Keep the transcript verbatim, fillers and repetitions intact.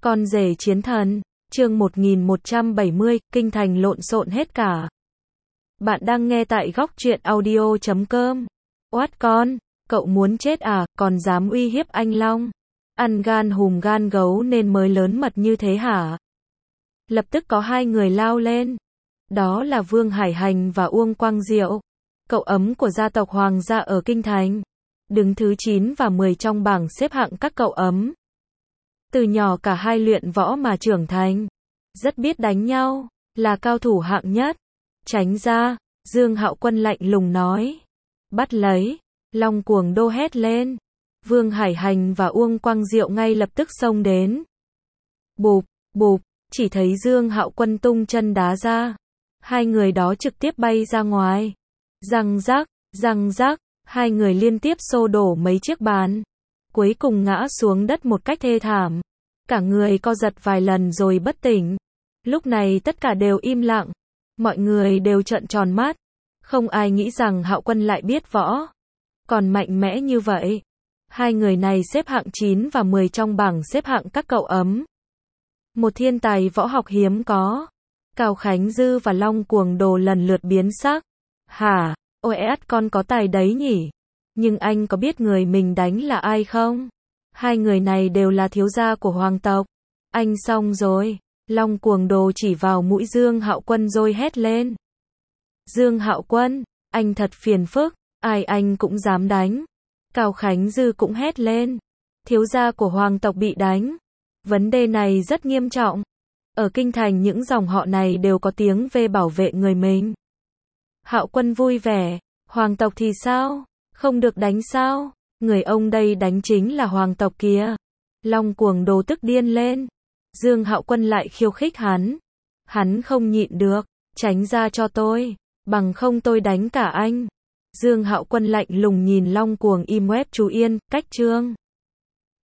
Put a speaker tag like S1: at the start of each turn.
S1: Con rể chiến thần, chương một nghìn một trăm bảy mươi, kinh thành lộn xộn hết cả. Bạn đang nghe tại góc truyện audio chấm com. Oát con, cậu muốn chết à, còn dám uy hiếp anh Long. Ăn gan hùm gan gấu nên mới lớn mật như thế hả? Lập tức có hai người lao lên. Đó là Vương Hải Hành và Uông Quang Diệu, cậu ấm của gia tộc Hoàng gia ở Kinh Thành. Đứng thứ chín và mười trong bảng xếp hạng các cậu ấm. Từ nhỏ cả hai luyện võ mà trưởng thành. Rất biết đánh nhau, là cao thủ hạng nhất. Tránh ra, Dương Hạo Quân lạnh lùng nói. Bắt lấy, Long Cuồng Đô hét lên. Vương Hải Hành và Uông Quang Diệu ngay lập tức xông đến. Bụp, bụp, chỉ thấy Dương Hạo Quân tung chân đá ra. Hai người đó trực tiếp bay ra ngoài. Răng rắc, răng rắc, hai người liên tiếp xô đổ mấy chiếc bàn. Cuối cùng ngã xuống đất một cách thê thảm. Cả người co giật vài lần rồi bất tỉnh. Lúc này tất cả đều im lặng. Mọi người đều trợn tròn mắt. Không ai nghĩ rằng Hạo Quân lại biết võ. Còn mạnh mẽ như vậy. Hai người này xếp hạng chín và mười trong bảng xếp hạng các cậu ấm. Một thiên tài võ học hiếm có. Cao Khánh Dư và Long Cuồng Đồ lần lượt biến sắc. Hả, ôi ét con có tài đấy nhỉ? Nhưng anh có biết người mình đánh là ai không? Hai người này đều là thiếu gia của hoàng tộc. Anh xong rồi. Long Cuồng Đồ chỉ vào mũi Dương Hạo Quân rồi hét lên. Dương Hạo Quân, anh thật phiền phức, ai anh cũng dám đánh. Cao Khánh Dư cũng hét lên. Thiếu gia của hoàng tộc bị đánh. Vấn đề này rất nghiêm trọng. Ở Kinh Thành những dòng họ này đều có tiếng về bảo vệ người mình. Hạo Quân vui vẻ. Hoàng tộc thì sao? Không được đánh sao? Người ông đây đánh chính là hoàng tộc kia. Long Cuồng Đồ tức điên lên. Dương Hạo Quân lại khiêu khích hắn. Hắn không nhịn được. Tránh ra cho tôi. Bằng không tôi đánh cả anh. Dương Hạo Quân lạnh lùng nhìn Long Cuồng im web chú yên, cách chương.